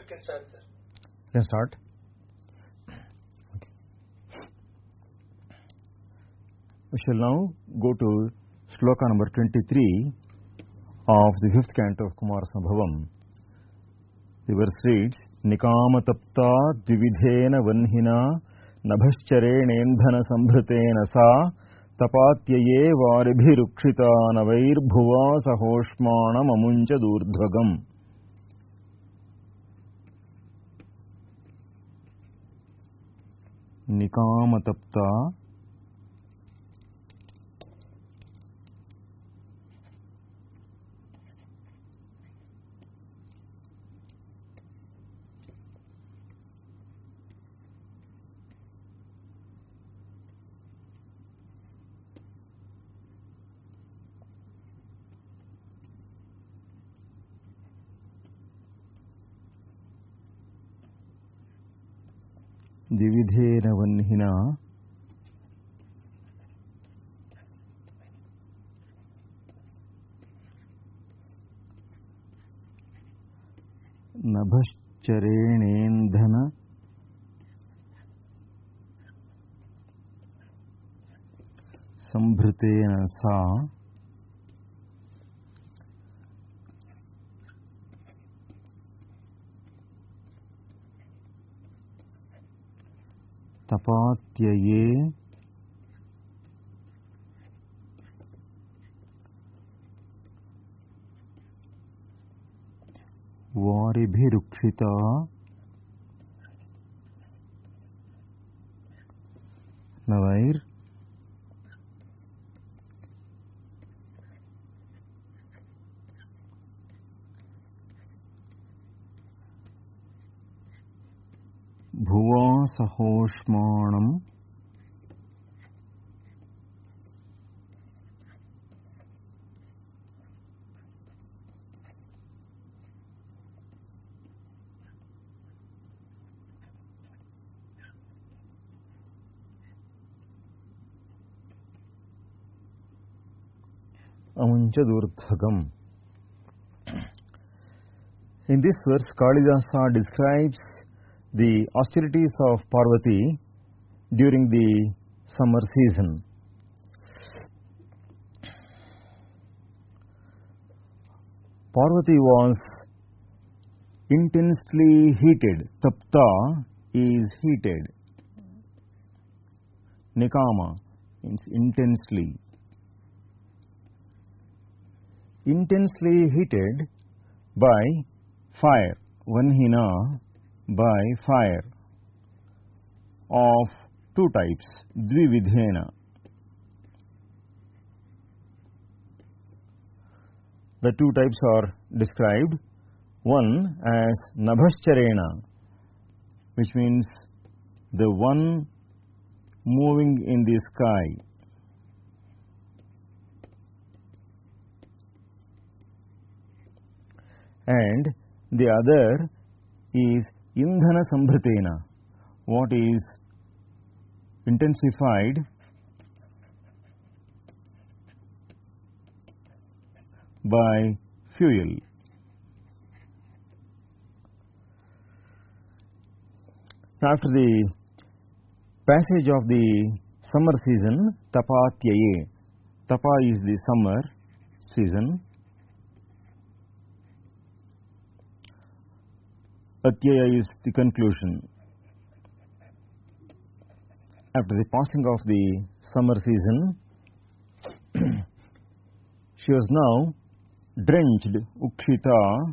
can start, sir. Can start. We shall now go to shloka number 23 of the 5th canto of Kumarasambhavam. The verse reads, Nikamatapta dvividhena vanhina nabhascharenendhana sambhritena sa tapatyaye varibhirukshita navair-bhuva sahoshmanam amuncha durdhvagam. Nikamatapta Dividhena vanhina nabhascharenendhana sambhritena sa tapatyaye varibhirukshita navair bhuva sahoshmanam amuncha durdhagam. In this verse, Kalidasa describes the austerities of Parvati during the summer season. Parvati was intensely heated. Tapta is heated. Nikama means intensely. Intensely heated by fire. Vanhina, by fire, of two types, dvividhena. The two types are described, one as nabhascharena, which means the one moving in the sky, and the other is indhana sambhritena, what is intensified by fuel. After the passage of the summer season, tapatyaye, tapa is the summer season, atyaya is the conclusion. After the passing of the summer season, she was now drenched, ukshita,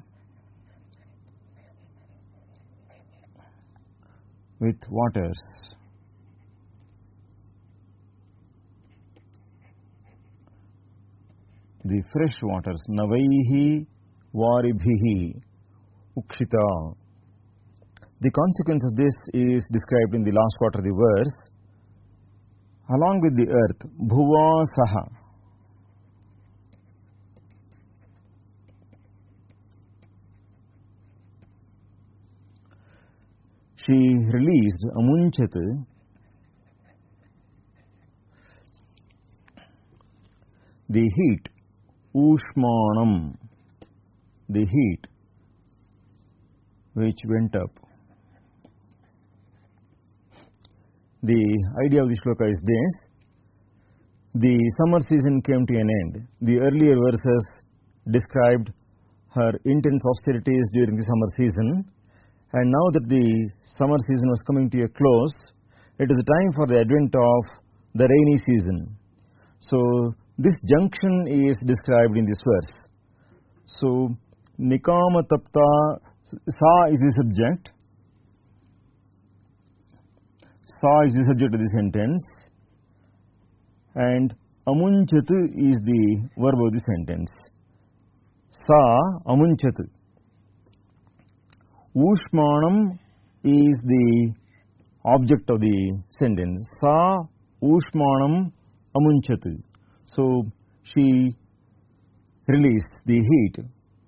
with waters. The fresh waters, navaihi varibhihi, ukshita. The consequence of this is described in the last quarter of the verse. Along with the earth, bhuva saha, she released amunchat, the heat, ushmanam, the heat, which went up. The idea of the shloka is this: the summer season came to an end. The earlier verses described her intense austerities during the summer season, and now that the summer season was coming to a close, it is time for the advent of the rainy season. So this junction is described in this verse. So Nikama Tapta, Sa is the subject. Sa is the subject of the sentence, and Amunchat is the verb of the sentence. Sa Amunchat. Ushmanam is the object of the sentence. Sa Ushmanam Amunchat. So she released the heat.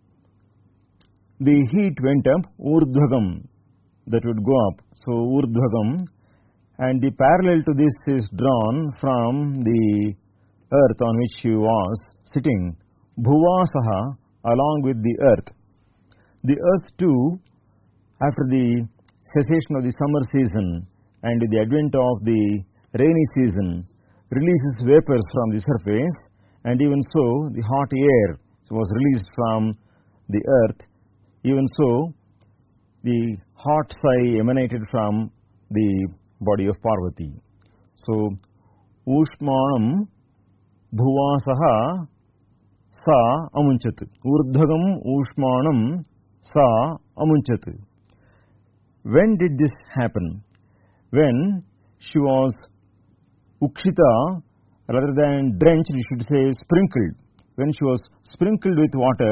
The heat went up, urdhvagam, that would go up. So urdhvagam, and the parallel to this is drawn from the earth on which she was sitting. Bhuvasaha, along with the earth. The earth too, after the cessation of the summer season and the advent of the rainy season, releases vapors from the surface, and even so the hot air was released from the earth. Even so, the hot sigh emanated from the body of Parvati. So, Ushmanam Bhuvasaha Sa Amunchat. Urdhagam Ushmanam Sa Amunchat. When did this happen? When she was ukshita, rather than drenched, you should say sprinkled. When she was sprinkled with water,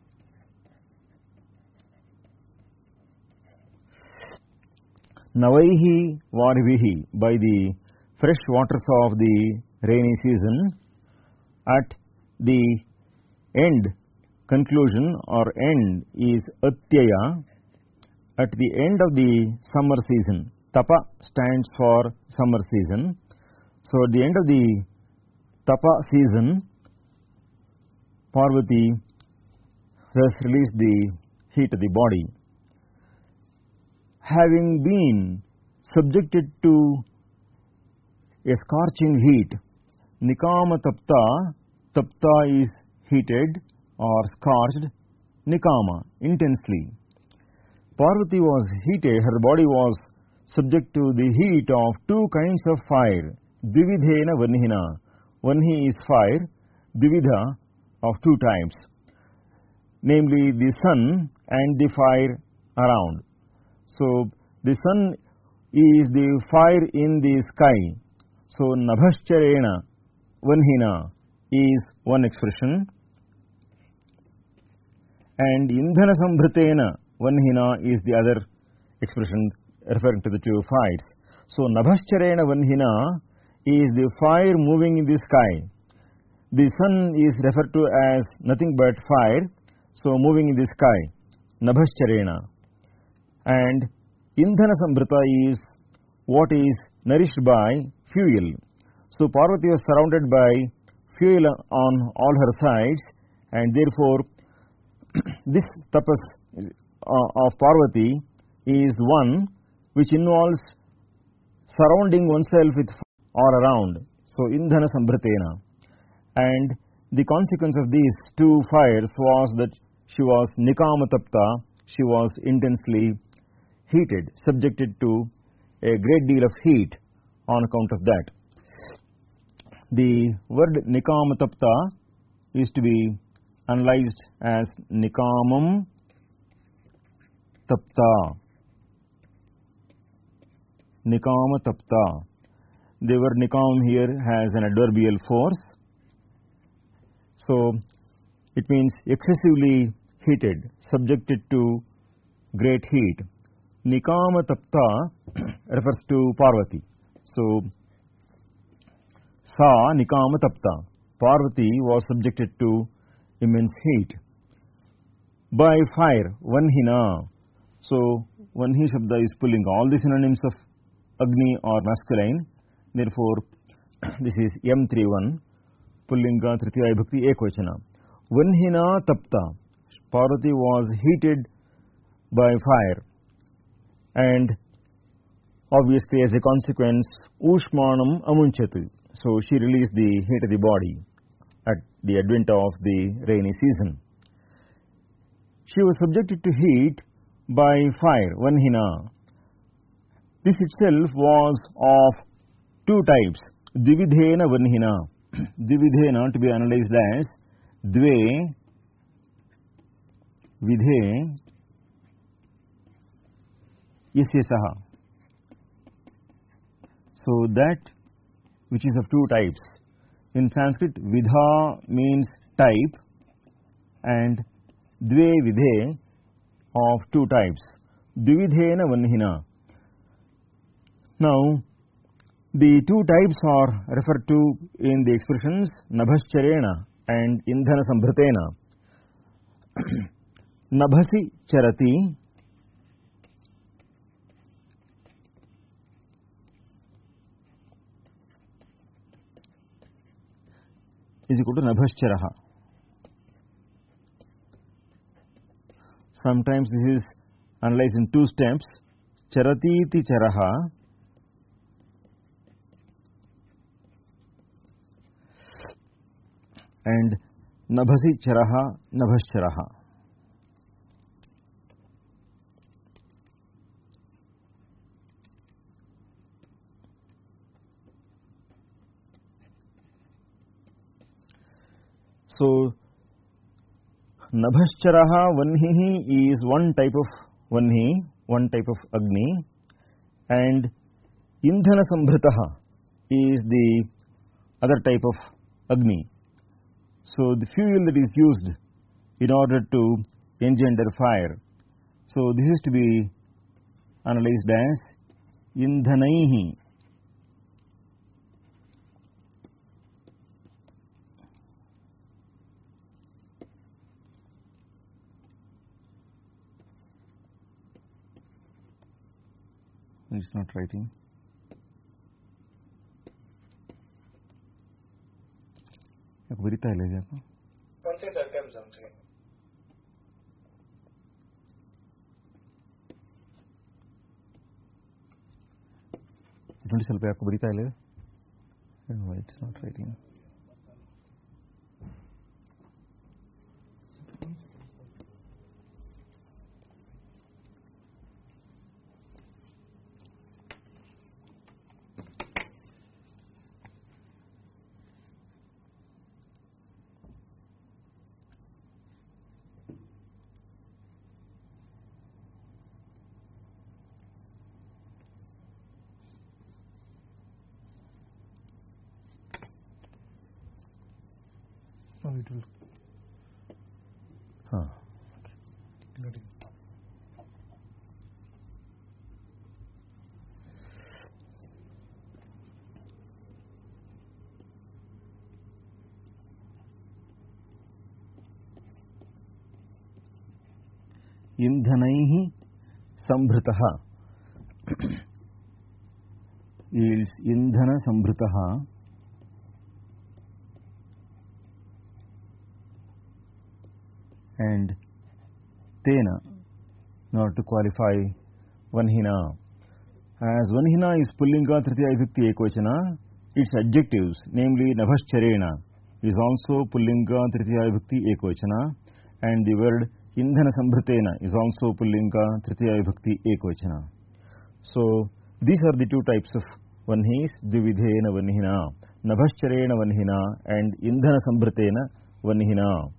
Navaihi Varivihi, by the fresh waters of the rainy season, at the end, conclusion or end is Atyaya, at the end of the summer season. Tapa stands for summer season. So at the end of the Tapa season, Parvati thus released the heat of the body. Having been subjected to a scorching heat, Nikama Tapta, Tapta is heated or scorched, Nikama, intensely. Parvati was heated, her body was subject to the heat of two kinds of fire, Dvividhena Vanhina. Vanhi is fire, Dvividha of two types, namely the sun and the fire around. So the sun is the fire in the sky. So Nabhascharena Vanhina is one expression, and Indhana Sambhritena Vanhina is the other expression referring to the two fires. So Nabhascharena Vanhina is the fire moving in the sky. The sun is referred to as nothing but fire, so moving in the sky, Nabhascharena. And Indhana Sambhrita is what is nourished by fuel. So Parvati was surrounded by fuel on all her sides, and therefore this tapas of Parvati is one which involves surrounding oneself with all around. So Indhana Sambhritena. And the consequence of these two fires was that she was Nikama Tapta, she was intensely heated, subjected to a great deal of heat on account of that. The word Nikama Tapta is to be analyzed as Nikamam Tapta. Nikama Tapta. The word Nikam here has an adverbial force. So it means excessively heated, subjected to great heat. Nikama Tapta refers to Parvati. So Sa Nikama Tapta. Parvati was subjected to immense heat by fire, Vanhina. So Vanhi Shabda is pulling all the synonyms of Agni or masculine. Therefore this is M31, Pullinga Tritiya Vibhakti Ekvachana. Vanhina Tapta. Parvati was heated by fire, and obviously as a consequence Ushmanam Amunchatu. So she released the heat of the body at the advent of the rainy season. She was subjected to heat by fire, Vanhina. This itself was of two types, Dvidhena Vanhina. Dvidhena to be analyzed as Dve Vidhe Yasyasaha. So that which is of two types. In Sanskrit, Vidha means type and Dve Vidhe of two types. Dvidhena Vanhina. Now, the two types are referred to in the expressions Nabhascharena and Indhana Sambhritena. Nabhasi Charati is equal to Nabhascharaha. Sometimes this is analyzed in two steps. Charatiti Charaha and Nabhasi Charaha Nabhascharaha. So, Nabhascharaha Vanhihi is one type of Vanhi, one type of Agni, and Indhana Sambhritaha is the other type of Agni. So, the fuel that is used in order to engender fire. So, this is to be analyzed as Indhanaihi. It's not writing. Berita ले जाता. कौन से सरकम समझे? इतने साल पे आपको berita ले? No, it's not writing. Oh, it will. Huh. Okay. Indhanaihi Sambhritaha is Indhana Sambhritaha and Tena, in order to qualify Vanhina. As Vanhina is Pullinga Tritiya Vibhakti Ekvachana, its adjectives, namely Nabhascharena, is also Pullinga Tritiya Vibhakti Ekvachana, and the word Indhana Sambhritena is also Pullinga Tritiya Vibhakti Ekvachana. So, these are the two types of Vanhis, Dvidhena Vanhina, Nabhascharena Vanhina and Indhana Sambhritena Vanhina.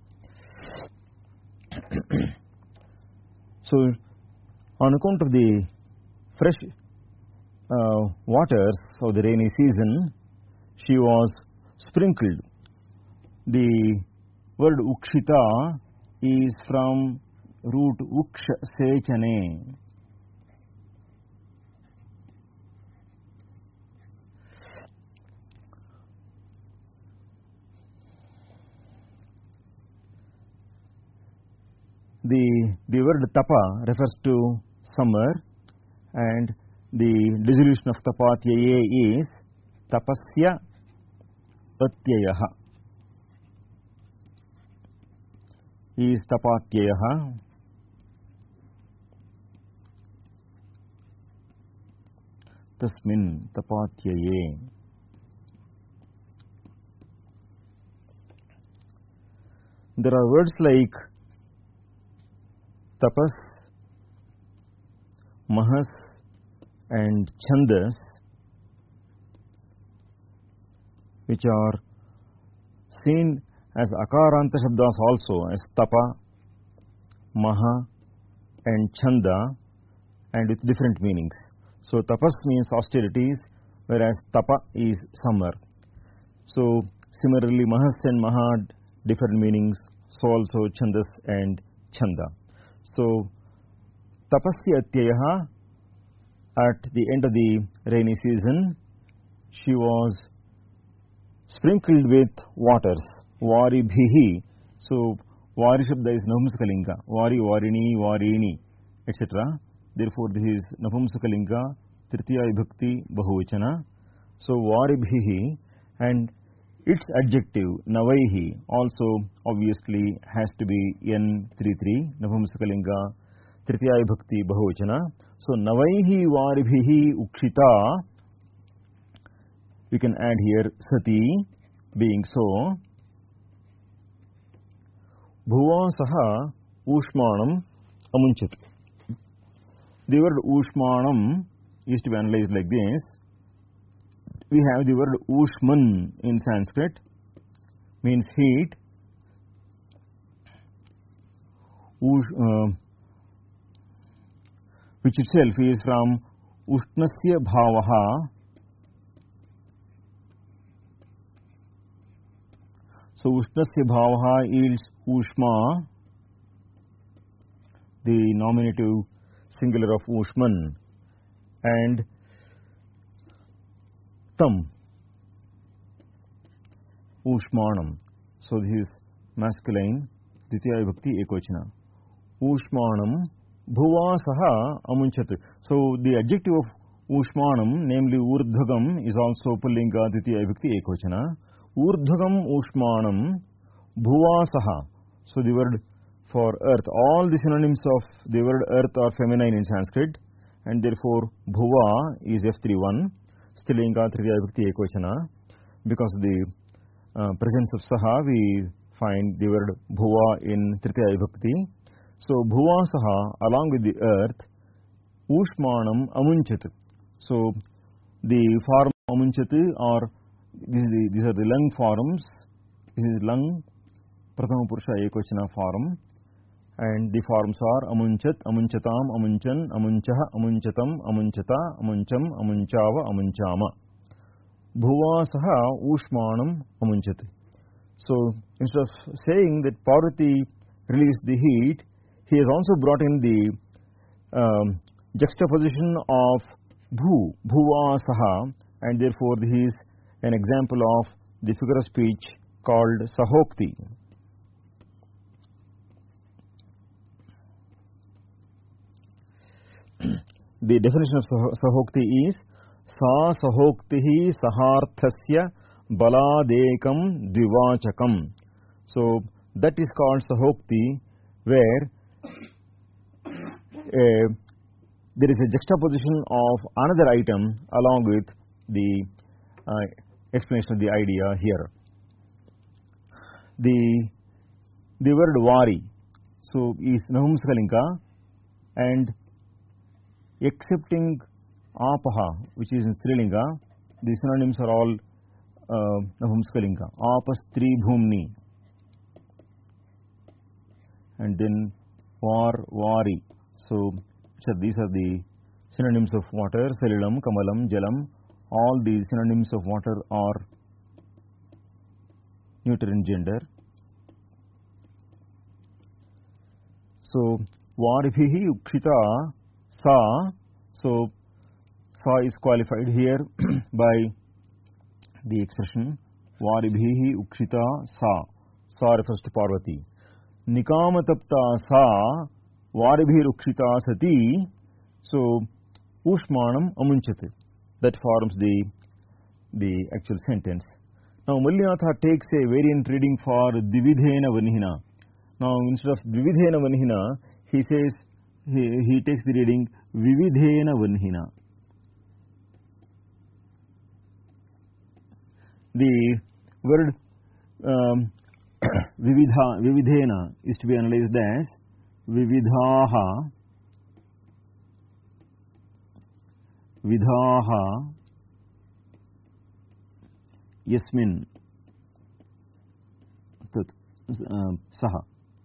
So, on account of the fresh waters of the rainy season, she was sprinkled. The word Ukshita is from root Uksha Sechane. The word Tapa refers to summer, and the dissolution of Tapatyaye is Tapasya Atyayaha. Is Tapatyayaha. tasmin tapatyaye. There are words like tapas, mahas and chandas which are seen as akaranta shabdas also, as tapa, maha and chanda, and with different meanings. So tapas means austerities, whereas tapa is summer. So similarly mahas and maha different meanings, so also chandas and chanda. So tapasya atyayaha, at the end of the rainy season she was sprinkled with waters, vari bhihi. So vari shabda is napumsakalinga, vari, varini, varini, etc. Therefore this is napumsakalinga, tritiya vibhakti bahuvachana. So vari bhihi, and its adjective navaihi also obviously has to be n33, napumsakalinga, tritiya vibhakti bahuvachana. So navaihi vari bhihi ukshita, we can add here sati, being so. Bhuva saha ushmanam amunchat. The word ushmanam is to be analyzed like this. We have the word ushman in Sanskrit, means heat. Which itself is from ushnasya bhavaha. So ushnasya bhavaha yields ushma, the nominative singular of ushman, and tam, ushmanam. So this is masculine, ditiya vibhakti ekvachana. Ushmanam bhuva saha amunchat. So the adjective of ushmanam, namely urdhagam, is also pullinga ditiya vibhakti ekvachana. Urdhagam ushmanam bhuva saha. So the word for earth, all the synonyms of the word earth are feminine in Sanskrit, and therefore bhuva is F31, stilinga tritiya vibhakti ekvachana. Because of the presence of saha, we find the word bhuva in tritiya vibhakti. So bhuva saha, along with the earth, ushmanam amunchat. So the form amunchat are these are the lung forms. This is lung, prathama purusha ekvachana form, and the forms are amunchat, amunchatam, amunchan, amunchaha, amunchatam, amunchata, amuncham, amunchava, amunchama. Bhuva saha ushmanam amunchat. So instead of saying that Parvati released the heat, he has also brought in the juxtaposition of bhuva saha, and therefore this is an example of the figure of speech called sahokti. The definition of sahokti is sa sahoktihi saharthasya baladekam dvivachakam. So that is called sahokti, where there is a juxtaposition of another item along with the explanation of the idea here. The word vari, so is napumsakalinga, and excepting apaha, which is in strilinga, the synonyms are all napumsakalinga. Apastri bhumni, and then vari. So these are the synonyms of water: salilam, kamalam, jalam. All these synonyms of water are neuter in gender. So varibhihi ukshita sa. So sa is qualified here by the expression varibhihi ukshita sa. Sa refers to Parvati. Nikamatapta sa varibhir ukshita sati. So ushmanam amunchat. That forms the actual sentence. Now Mallinatha takes a variant reading for Dvividhena Vanhina. Now instead of Dvividhena Vanhina, he says he takes the reading Vividhena Vanhina. the word vividhena is to be analyzed as vividhaha, vidhaha, yasmin, saha.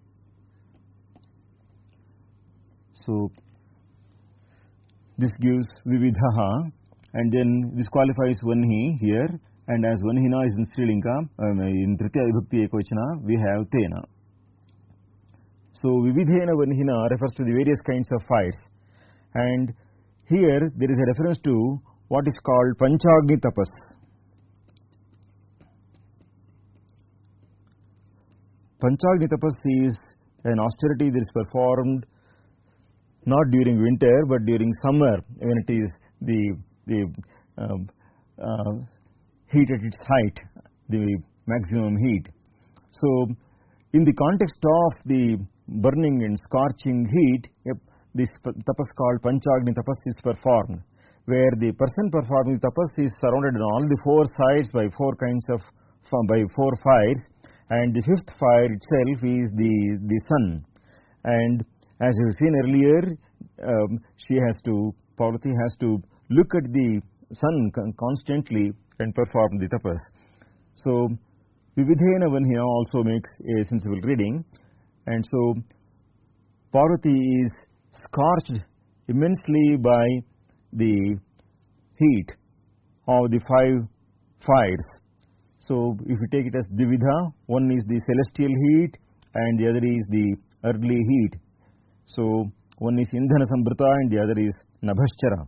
So this gives vividhaha, and then this qualifies vanhi here, and as vanhina is in Srilinga, in Tritiya Vibhakti Ekvachana, we have tena. So vividhena vanhina refers to the various kinds of fires, and here there is a reference to what is called Panchagni Tapas. Panchagni Tapas is an austerity that is performed not during winter but during summer, when it is the heat at its height, the maximum heat. So in the context of the burning and scorching heat, this tapas called Panchagni Tapas is performed, where the person performing tapas is surrounded on all the four sides by four fires, and the fifth fire itself is the sun. And as you have seen earlier, Parvati has to look at the sun constantly and perform the tapas. So Vividhena Vanhina also makes a sensible reading, and so Parvati is scorched immensely by the heat of the five fires. So if you take it as Dividha, one is the celestial heat and the other is the earthly heat. So one is Indhana Sambrita and the other is Nabhaschara.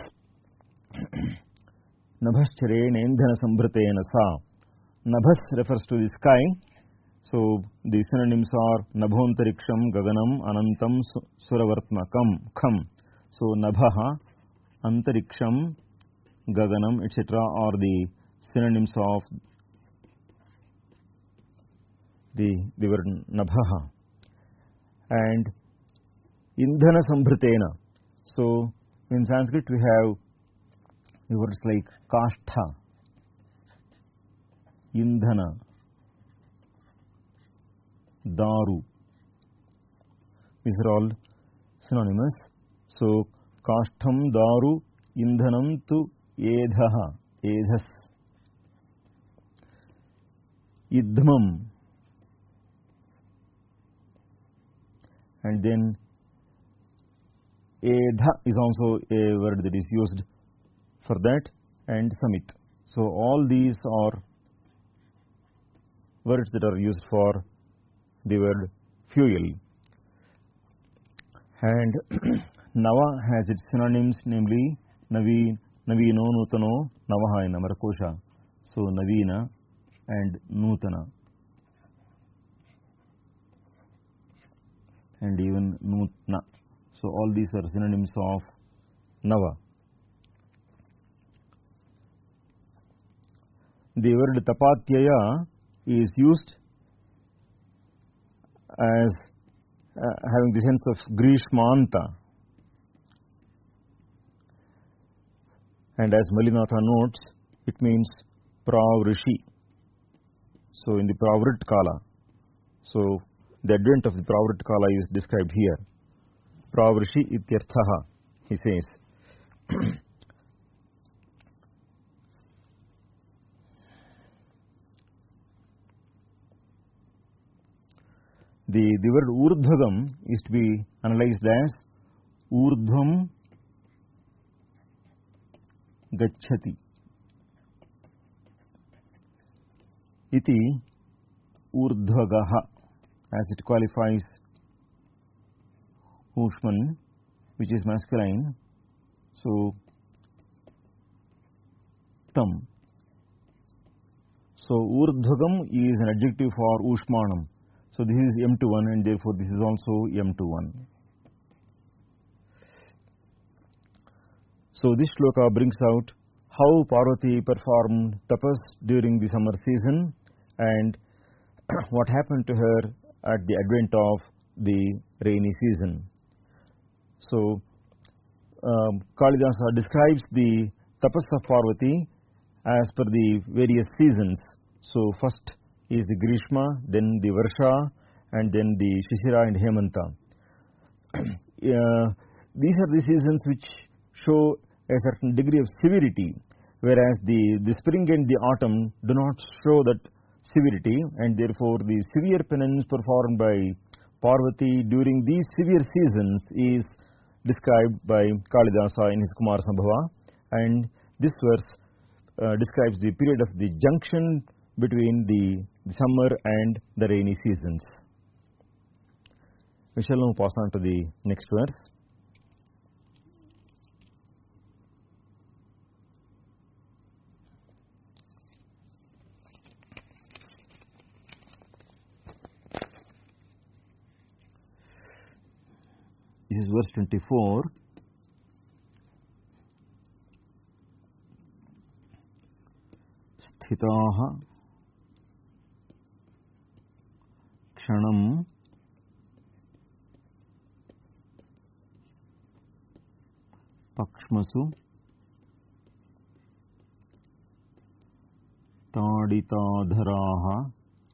Nabhascharena Indhana Sambritena Sa. Nabhas refers to the sky. So the synonyms are Nabhontariksham, Gaganam, Anantam, Suravartmakam, Kham. So Nabhaha, Antariksham, Gaganam, etc. are the synonyms of the word Nabhaha. And Indhana Sambritena. So in Sanskrit we have the words like Kashtha, Indhana, Daru. These are all synonymous. So Kashtham, Daru, Indhanam tu Edhaha, Edhas. Idhmam. And then Edha is also a word that is used for that, and Samit. So all these are words that are used for the word fuel. And Nava has its synonyms, namely Navino, Nutano, Navaha in Amarakosha. So Navina and Nutana. And even Nutna. So all these are synonyms of Nava. The word Tapatyaya is used as having the sense of Grishmanta. And as Malinatha notes, it means Pravrishi. So in the Pravrit Kala. So the advent of the Pravrit Kala is described here. Pravrishi ityarthaha, he says. The word Urdhagam is to be analyzed as Urdhvam Gacchati iti Urdhagaha, as it qualifies Ushman, which is masculine. So Tam. So Urdhagam is an adjective for Ushmanam. So this is M21 and therefore this is also M21. So this shloka brings out how Parvati performed tapas during the summer season and what happened to her at the advent of the rainy season. So Kalidasa describes the tapas of Parvati as per the various seasons. So first is the Grishma, then the Varsha, and then the Shishira and Hemanta. These are the seasons which show a certain degree of severity, whereas the spring and the autumn do not show that severity, and therefore the severe penance performed by Parvati during these severe seasons is described by Kalidasa in his Kumar Sambhava, and this verse describes the period of the junction between the summer and the rainy seasons. We shall now pass on to the next verse. This is verse 24. Sthitaha kshanam pakshmasu taditadharaha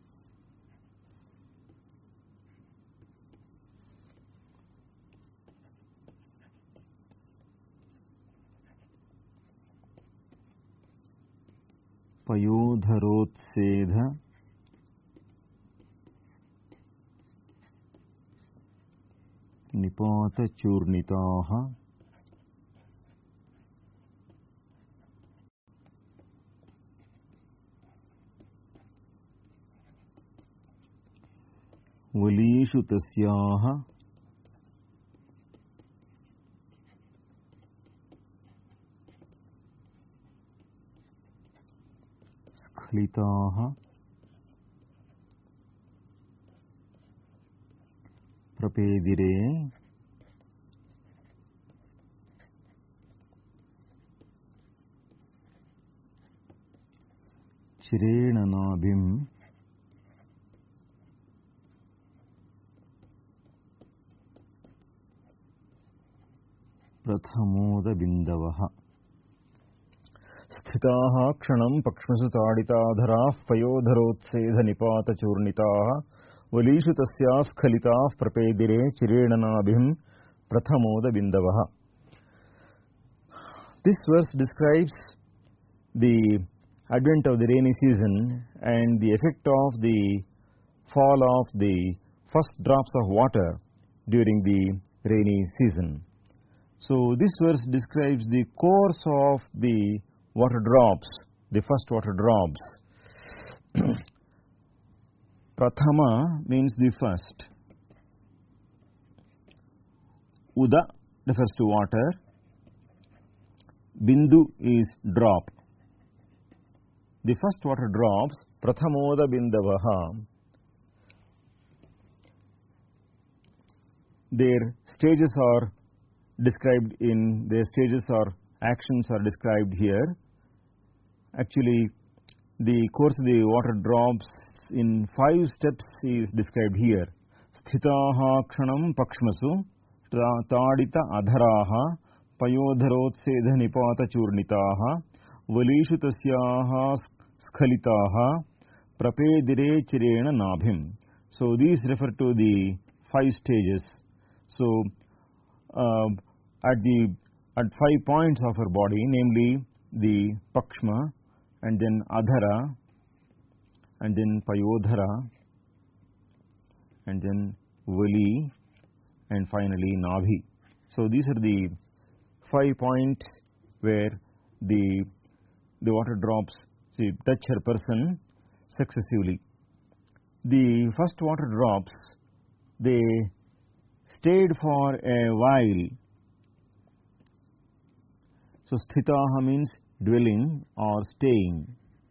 पयोधरोत्सेध निपातचूर्णिताः वलीषु तस्याः स्खलिताः प्रपेदिरे चिरेण नाभिं प्रथमोदबिन्दवः स्थिताः क्षणं पक्ष्मसु ताडिताधराः पयोधरोत्सेधनिपातचूर्णिताः वलीषु तस्याः स्खलिताः प्रपेदिरे चिरेण नाभिं प्रथमोदबिन्दवः. This verse describes the advent of the rainy season and the effect of the fall of the first drops of water during the rainy season. So this verse describes the course of the water drops, the first water drops. Prathama means the first. Uda refers to water. Bindu is drop. The first water drops, Prathamoda Bindavaha. Their stages are described in, their stages or actions are described here. Actually, the course of the water drops in 5 steps is described here. Sthitaha kshanam pakshmasu tadita adharaha payodharotsedha nipata churnitaha valishu tasyaha skhalitaha prapedire chirena nabhim. So these refer to the 5 stages. So at 5 points of her body, namely the pakshma, and then adhara, and then payodhara, and then vali, and finally nabhi. So these are the 5 points where the water drops touch her person successively. The first water drops, they stayed for a while. So sthitaha means dwelling or staying.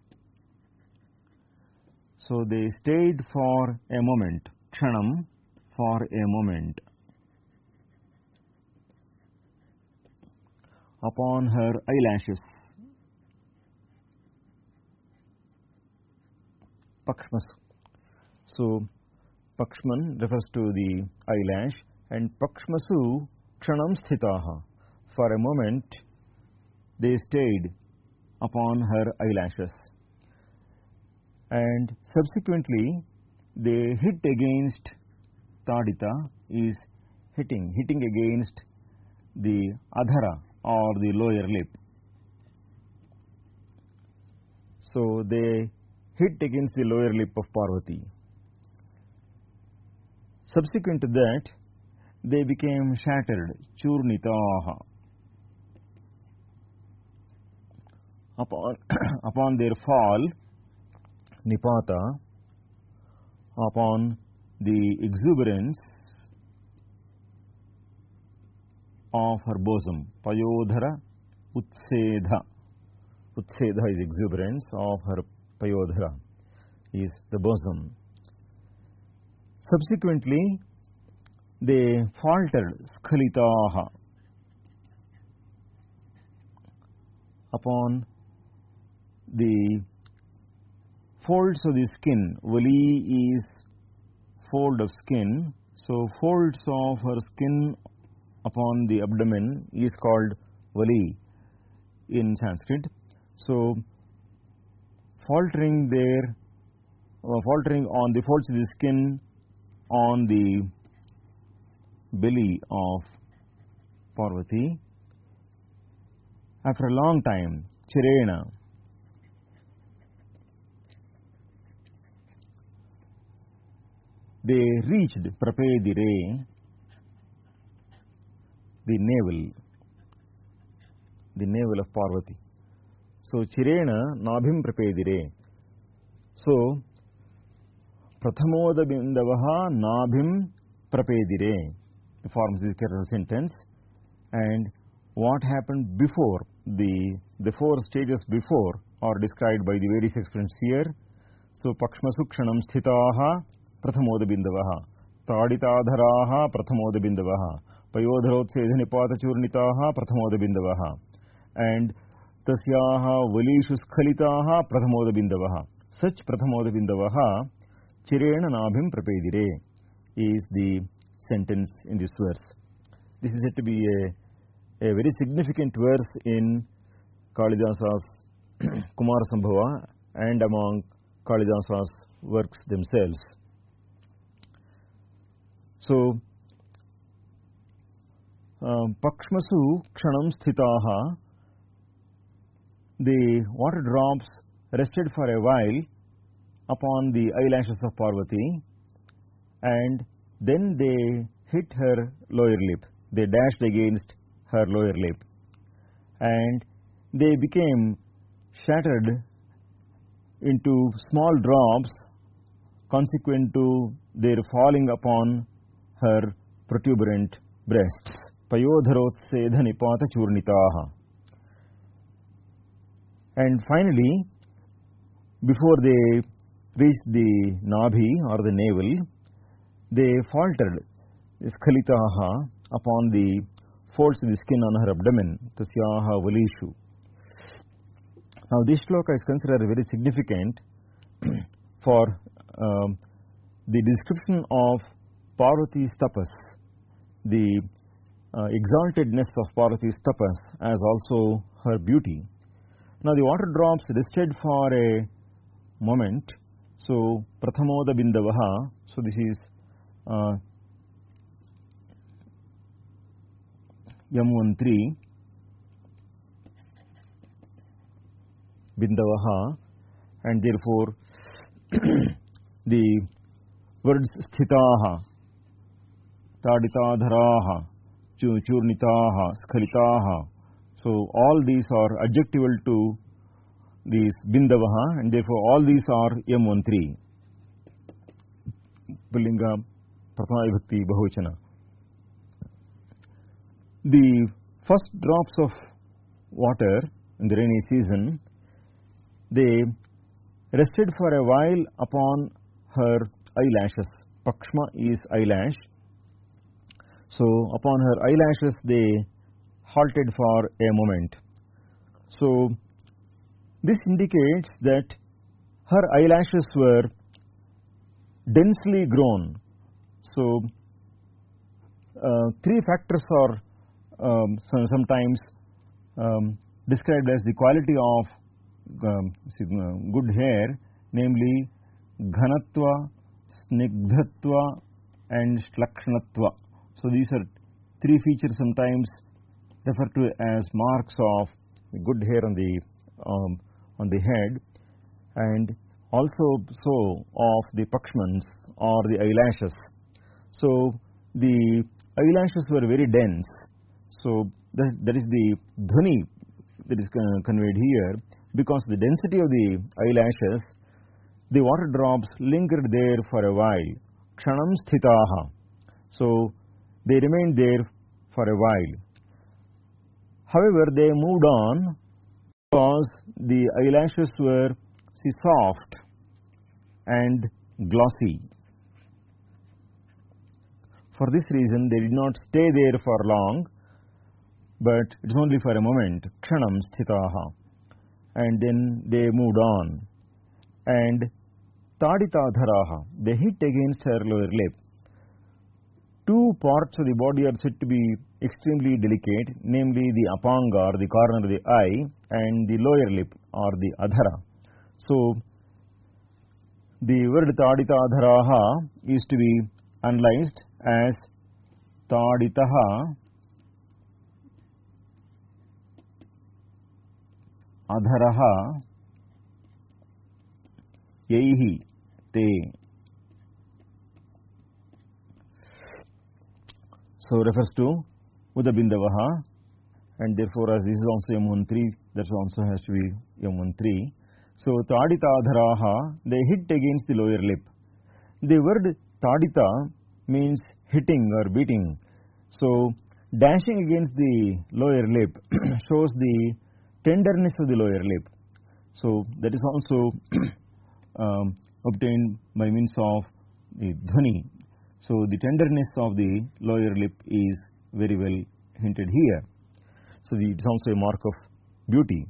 So they stayed for a moment, kshanam, for a moment, upon her eyelashes. Pakshmas. So Pakshman refers to the eyelash, and Pakshmasu kshanam sthitaha. For a moment they stayed upon her eyelashes. And subsequently, the hit against Tadita is hitting against the adhara or the lower lip. So they hit against the lower lip of Parvati. Subsequent to that, they became shattered, churnitaha. Upon their fall, Nipata, upon the exuberance of her bosom, Payodhara Utsedha. Utsedha is exuberance of her Payodhara, is the bosom. Subsequently, they faltered, Skhalitaha, upon the folds of the skin. Vali is fold of skin, so folds of her skin upon the abdomen is called Vali in Sanskrit. So faltering on the folds of the skin on the belly of Parvati. After a long time, Chirena, they reached Prapedire, the navel of Parvati. So Chirena Nabhim Prapedire. So Prathamoda Bindavaha Nabhim Prapedire forms this sentence. And what happened before, the four stages before are described by the various expressions here. So Pakshmasukshanam Sthitaha Prathamoda Bindavaha, Taditadharaha Prathamoda Bindavaha, Payodharotsedhanipata Churnitaha Prathamoda Bindavaha, and Tasyaha Valishu Skhalitaha Prathamoda Bindavaha. Such Prathamoda Bindavaha Chirena Nabhim Prapedire is the sentence in this verse. This is said to be a very significant verse in Kalidasa's Kumara Sambhava and among Kalidasa's works themselves. So, Pakshmasu Kshanam Sthitaha, the water drops rested for a while upon the eyelashes of Parvati, and then they hit her lower lip. They dashed against her lower lip, and they became shattered into small drops consequent to their falling upon her protuberant breasts. Payodharotsedha nipata churnitaha. And finally, before they reached the nabhi or the navel, they faltered, skhalitaha, upon the folds of the skin on her abdomen, tasyaha valishu. Now this shloka is considered very significant for the description of Parvati's tapas, the exaltedness of Parvati's tapas as also her beauty. Now the water drops rested for a moment. So Prathamoda Bindavaha, so this is Yam13 Bindavaha, and therefore the words Sthitaha, Taditadharaha, Churnitaha, Skhalitaha, so all these are adjectival to these Bindavaha, and therefore all these are Yam13 Pullinga Prathama Vibhakti Bahuvachana. The first drops of water in the rainy season, they rested for a while upon her eyelashes. Pakshma is eyelash. So upon her eyelashes they halted for a moment. So this indicates that her eyelashes were densely grown. So three factors are sometimes described as the quality of good hair, namely Ghanatva, Snigdhatva and Shlakshnatva. So these are three features sometimes referred to as marks of good hair on the head, and also so of the Pakshmans or the eyelashes. So the eyelashes were very dense. So that is the dhvani that is conveyed here. Because the density of the eyelashes, the water drops lingered there for a while. Kshanam sthitaha. So they remained there for a while. However, they moved on because the eyelashes were soft and glossy. For this reason, they did not stay there for long, but it is only for a moment. Kshanam sthitaha. And then they moved on. And taditadharaha, they hit against her lower lip. Two parts of the body are said to be extremely delicate, namely the apanga or the corner of the eye and the lower lip or the adhara. So the word taditadharaha is to be analyzed as taditaha adharaha yaihi te. So refers to Udabindavaha, and therefore as this is also M13, that also has to be M13. So Tadita Adharaha, they hit against the lower lip. The word Tadita means hitting or beating. So dashing against the lower lip shows the tenderness of the lower lip. So that is also obtained by means of the dhvani. So the tenderness of the lower lip is very well hinted here. So it is also a mark of beauty.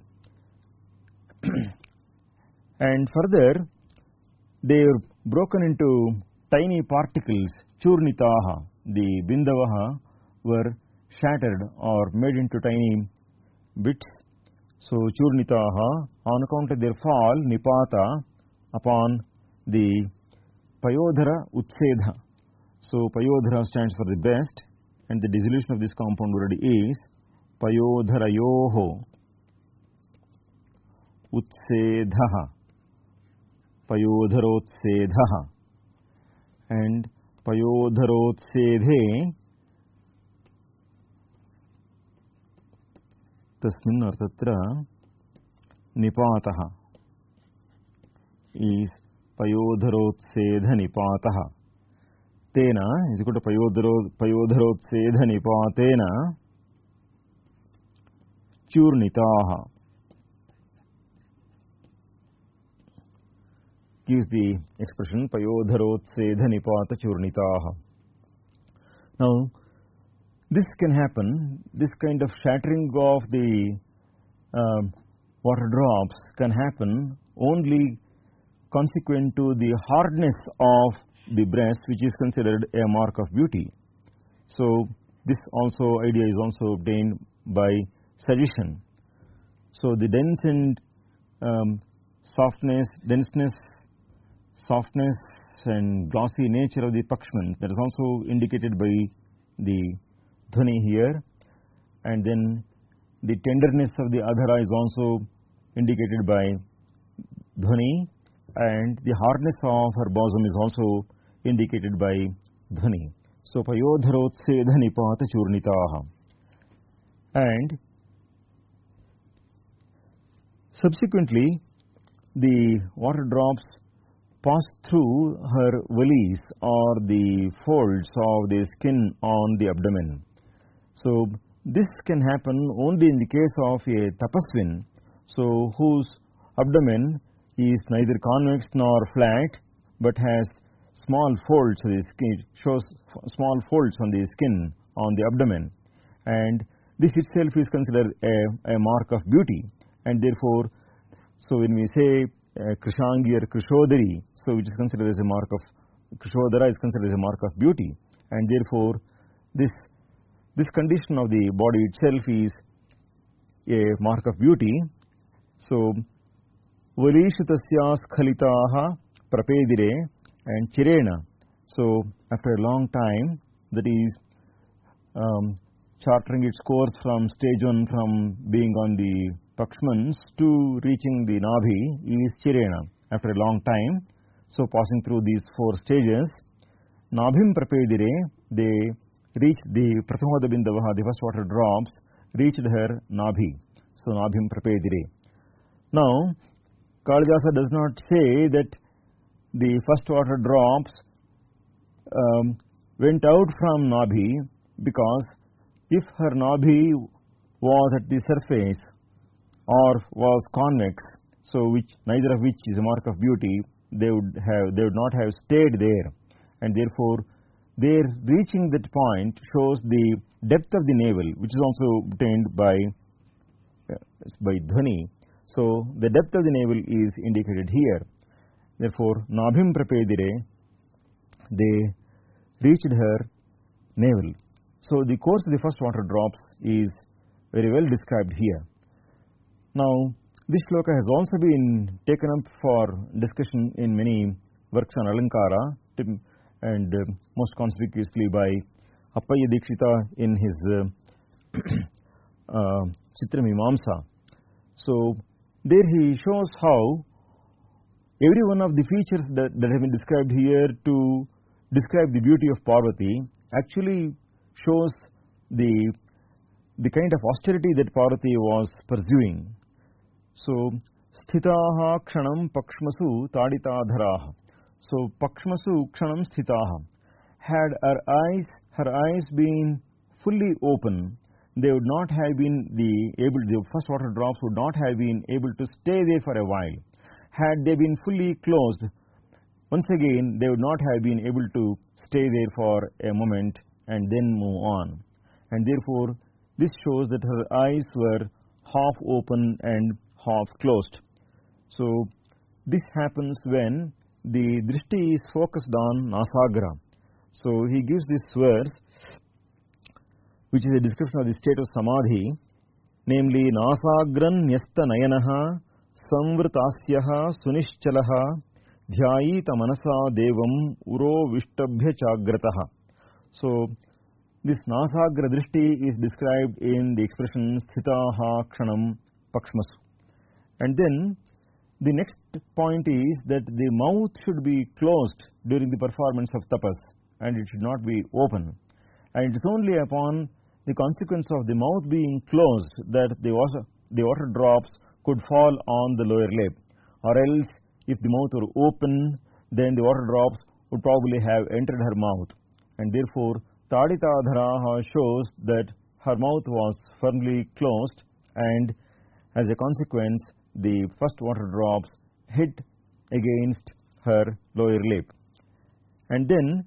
And further, they are broken into tiny particles, churnitaha. The bindavaha were shattered or made into tiny bits. So churnitaha, on account of their fall, nipata, upon the payodhara utsedha. So payodhara stands for the best, and the dissolution of this compound word is payodharayoho utsedha, payodharotsedha, and payodharotsedhe tasmin or tatra nipataha is payodharotsedha nipataha. Tena is equal to payodharotsedha nipatena churnitaha. Gives the expression payodharotsedha nipata churnitaha. Now, this can happen, this kind of shattering of the water drops can happen only consequent to the hardness of the breast, which is considered a mark of beauty. So this also idea is also obtained by suggestion. So the dense and denseness, softness and glossy nature of the Pakshmans, that is also indicated by the dhvani here, and then the tenderness of the adhara is also indicated by dhvani, and the hardness of her bosom is also indicated by dhvani. So payodharotsedha nipata churnitaha. And subsequently the water drops pass through her valleys or the folds of the skin on the abdomen. So this can happen only in the case of a tapasvin, so whose abdomen is neither convex nor flat, but has small folds on the skin, shows small folds on the skin on the abdomen, and this itself is considered a mark of beauty. And therefore, so when we say krishangi or krishodari, so which is considered as a mark of krishodara is considered as a mark of beauty, and therefore this condition of the body itself is a mark of beauty. So Valishutasya Skhalitaha Prapedire and Chirena. So, after a long time, that is chartering its course from stage 1 from being on the Pakshmans to reaching the Nabhi is Chirena. After a long time, so passing through these 4 stages, Nabhim Prapedire, they reached the Prathamoda Bindavaha, the first water drops, reached her Nabhi. So, Nabhim Prapedire. Now, Kalidasa does not say that the first water drops went out from Nabhi, because if her Nabhi was at the surface or was convex, so which neither of which is a mark of beauty, they would not have stayed there, and therefore their reaching that point shows the depth of the navel, which is also obtained by dhvani. So the depth of the navel is indicated here. Therefore, Nabhim Prapedire, they reached her navel. So the course of the first water drops is very well described here. Now, this shloka has also been taken up for discussion in many works on Alankara, and most conspicuously by Appaya Dikshita in his Chitramimamsa. So, there he shows how every one of the features that have been described here to describe the beauty of Parvati actually shows the kind of austerity that Parvati was pursuing. So, Sthitaha Kshanam Pakshmasu Taditadharaha. So, Pakshmasu Kshanam Sthitaha. Had her eyes been fully open, they would not have been the first water drops would not have been able to stay there for a while. Had they been fully closed, once again they would not have been able to stay there for a moment and then move on. And therefore, this shows that her eyes were half open and half closed. So, this happens when the drishti is focused on Nasagra. So, he gives this verse, which is a description of the state of Samadhi, namely, Nasagran Nyasta Nayanaha Samvritasyaha Sunishchalaha Dhyayita Manasa Devam Uro Vishtabhya Chagrataha. So, this Nasagra Drishti is described in the expression Sthitaha Kshanam Pakshmasu. And then, the next point is that the mouth should be closed during the performance of tapas, and it should not be open. And it is only upon the consequence of the mouth being closed that the water drops could fall on the lower lip. Or else, if the mouth were open, then the water drops would probably have entered her mouth. And therefore, Taditadharaha shows that her mouth was firmly closed, and as a consequence, the first water drops hit against her lower lip. And then,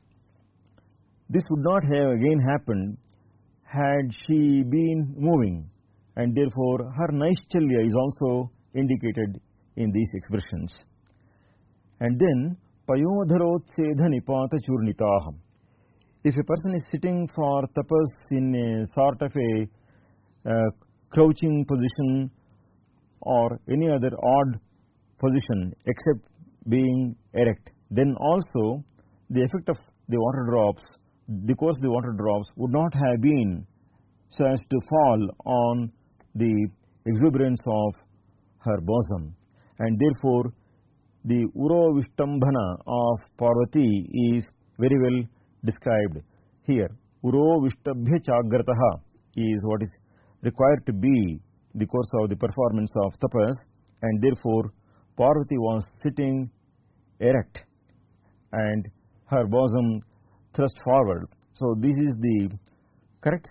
this would not have again happened had she been moving, and therefore her Naishchalya is also indicated in these expressions. And then, Payodharotsedha Nipata Churnitaha. If a person is sitting for tapas in a sort of a crouching position or any other odd position except being erect, then also the effect of the water drops, the course of the water drops would not have been so as to fall on the exuberance of her bosom. And therefore, the Uro Vishtambhana of Parvati is very well described here. Uro Vishtabhya Chagrataha is what is required to be the course of the performance of tapas, and therefore Parvati was sitting erect and her bosom thrust forward. So, this is the correct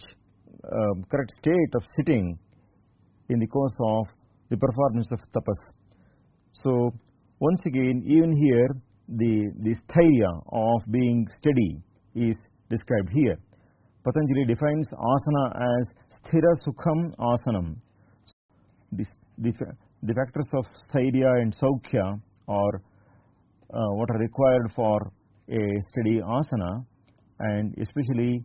state of sitting in the course of the performance of tapas. So, once again, even here, the sthairya of being steady is described here. Patanjali defines asana as sthira sukham asanam. The factors of sthairya and saukhya are what are required for a steady asana, and especially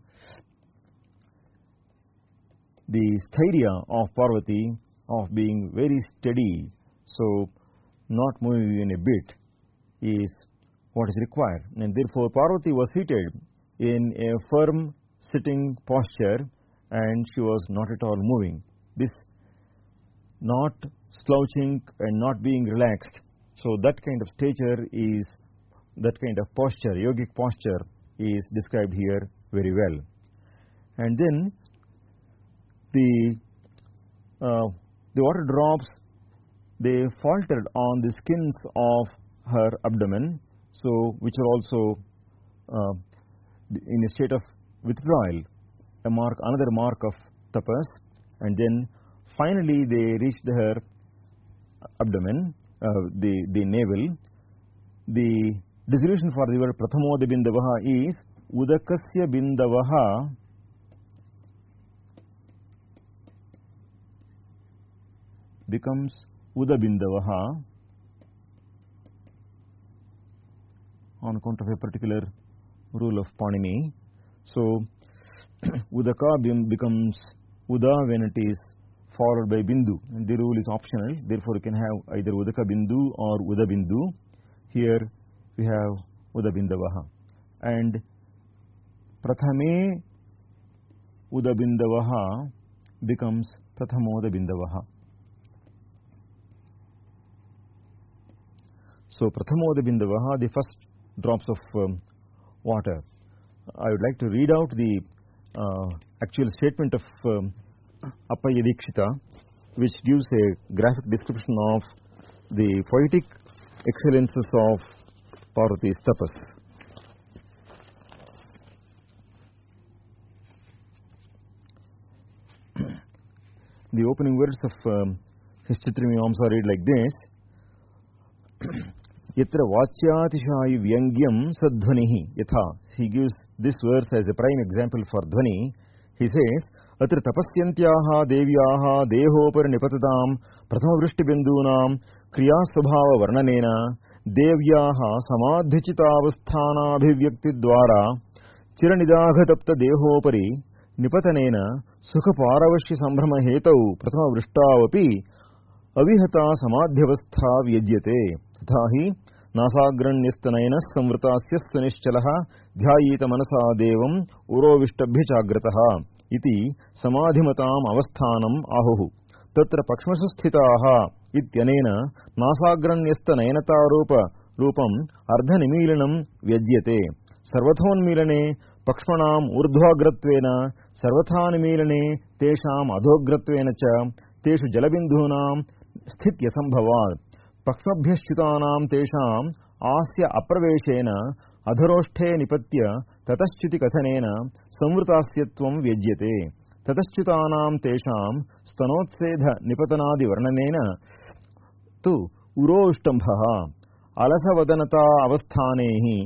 the sthairya of Parvati of being very steady So, not moving even a bit is what is required, and therefore Parvati was seated in a firm sitting posture, and she was not at all moving. This not slouching and not being relaxed. So that kind of stature is, that kind of posture, yogic posture, is described here very well. And then the water drops, they faltered on the skins of her abdomen, so which are also in a state of withdrawal, another mark of tapas. And then finally they reached her abdomen, the navel. The dissolution for the word Prathamoda Bindavaha is Udakasya Bindavaha becomes Udabindavaha on account of a particular rule of Panini. So Udaka becomes Uda when it is followed by Bindu, and the rule is optional. Therefore, you can have either Udaka Bindu or Uda Bindu. Here we have Uda Bindavaha. And Prathame Uda Bindavaha becomes Prathamoda Bindavaha. So Prathamoda Bindavaha, the first drops of water. I would like to read out the actual statement of Appaya Dikshita, which gives a graphic description of the poetic excellences of Parvati's tapas. The opening words of his Chitrimi-Amsa read like this: Yatra Vachyatishayi Vyangyam Sadhvanihi Yatha. He gives this verse as a prime example for Dhvani. He says, Atra tapasyantyaha devyaha dehopar nipatadam prathama vrishti-bindunam kriyasvabhava varnanena devyaha samadhichitavasthana abhivyakti-dvara chiranidaghatapta dehopari nipatanena sukhaparavashya sambrama hetau prathama vrishtaavapi avihata samadhyavastha vyajyate tathahi नासाग्रण्यस्तनयनः संवृतास्य सुनिश्चलः ध्यायेत मनसा देवम् उरोविष्टभ्य चाग्रतः इति समाधिमताम् अवस्थानम् आहुः तत्र पक्ष्मसु स्थिताः इत्यनेन नासाग्रण्यस्तनयनतारूपम् अर्धनिमीलनम् व्यज्यते सर्वथोन्मीलने पक्ष्मणाम् ऊर्ध्वाग्रत्वेन सर्वथानिमीलने तेषाम् अधोग्रत्वेन च तेषु जलबिन्दूनाम् स्थित्यसम्भवात् पक्ष्मभ्यश्च्युतानां तेषाम् आस्य अप्रवेशेन अधरोष्ठे निपत्य ततश्च्युति कथनेन संवृतास्यत्वं व्यज्यते ततश्च्युतानां तेषां स्तनोत्सेध निपतनादि वर्णनेन तु उरोष्टम्भः अलसवदनता अवस्थाने हि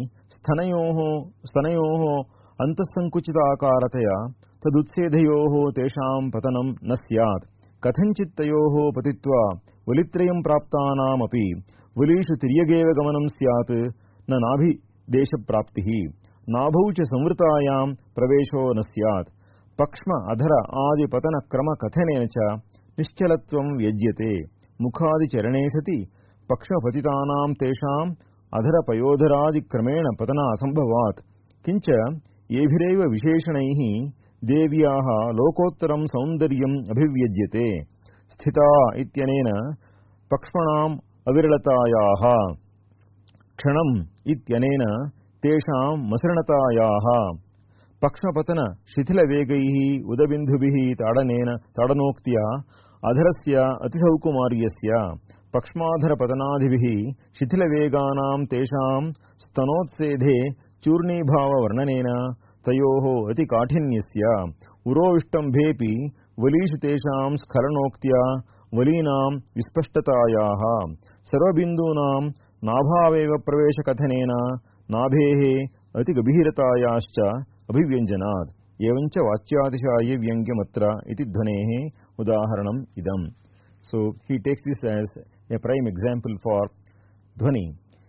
स्तनयोः अन्तःसङ्कुचिताकारतया तदुत्सेधयोः तेषां पतनं न स्यात् कथञ्चित् तयोः पतित्वा वलित्रयं प्राप्तानामपि वलीषु तिर्यगेव गमनं स्यात् न नाभिदेशप्राप्तिः नाभौ च संवृतायां प्रवेशो न स्यात् पक्ष्म अधर आदिपतन क्रम कथनेन च निश्चलत्वं व्यज्यते मुखादिचरणे सति पक्ष्मपतितानां तेषाम् अधरपयोधरादिक्रमेण पतना असम्भवात् किञ्च येभिरेव विशेषणैः देव्याः लोकोत्तरं सौन्दर्यम् अभिव्यज्यते स्थिता इत्यनेन पक्ष्मणाम् अविरलतायाः क्षणम् इत्यनेन तेषां मसृणतायाः पक्ष्मपतन शिथिलवेगैः उदबिन्दुभिः ताडनोक्त्या अधरस्य अतिसौकुमार्यस्य पक्ष्माधरपतनादिभिः शिथिलवेगानां तेषां स्तनोत्सेधे चूर्णीभाववर्णनेन तयोः अतिकाठिन्यस्य उरोविष्टम्भेऽपि वलीषु तेषां स्खलनोक्त्या वलीनां विस्पष्टतायाः सर्वबिन्दूनां नाभावेव प्रवेशकथनेन नाभेः अतिगभीरतायाश्च अभिव्यञ्जनात् एवञ्च वाच्यातिशायि व्यङ्ग्यमत्र इति ध्वनेः उदाहरणम् इदम्. So he takes this as a prime example for dhvani.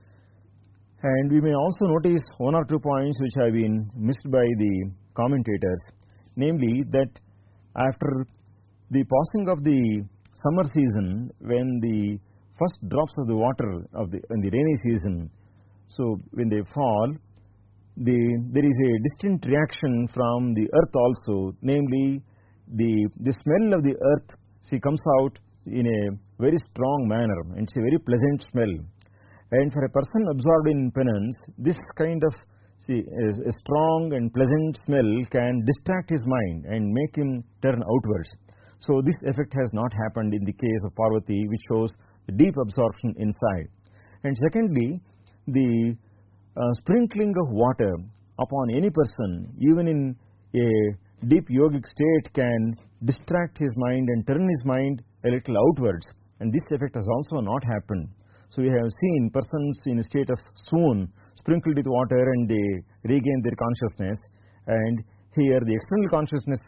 And we may also notice one or 2 points which have been missed by the commentators, namely that after the passing of the summer season, when the first drops of the water in the rainy season, so when they fall, there is a distinct reaction from the earth also, namely the smell of the earth comes out in a very strong manner, and it's a very pleasant smell. And for a person absorbed in penance, this kind of a strong and pleasant smell can distract his mind and make him turn outwards. So this effect has not happened in the case of Parvati, which shows deep absorption inside. And secondly, the sprinkling of water upon any person, even in a deep yogic state, can distract his mind and turn his mind a little outwards, and this effect has also not happened. So we have seen persons in a state of swoon sprinkled with water and they regain their consciousness, and here the external consciousness,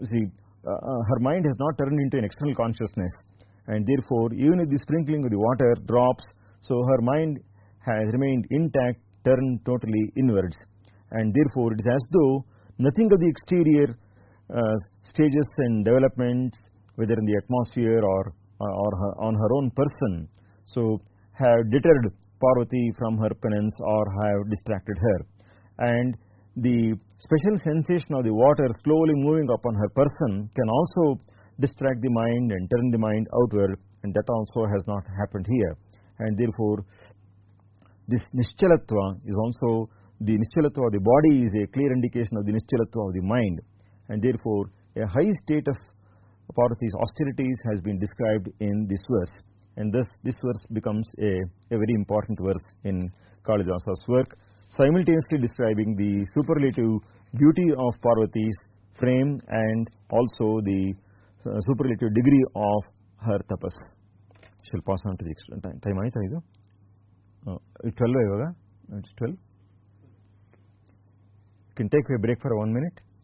her mind has not turned into an external consciousness, and therefore even if the sprinkling of the water drops, so her mind has remained intact, turned totally inwards, and therefore it is as though nothing of the exterior stages and developments, whether in the atmosphere or on her own person, so have deterred Parvati from her penance or have distracted her. And the special sensation of the water slowly moving upon her person can also distract the mind and turn the mind outward, and that also has not happened here. And therefore, this Nishchalatva is also, the Nishchalatva of the body is a clear indication of the Nishchalatva of the mind, and therefore a high state of Parvati's austerities has been described in this verse, and thus this verse becomes a very important verse in Kalidasa's work, simultaneously describing the superlative beauty of Parvati's frame and also the superlative degree of her tapas. Shall pass on to the extra time. Time aita idu? 12 ivaga? It's 12. You can take a break for 1 minute.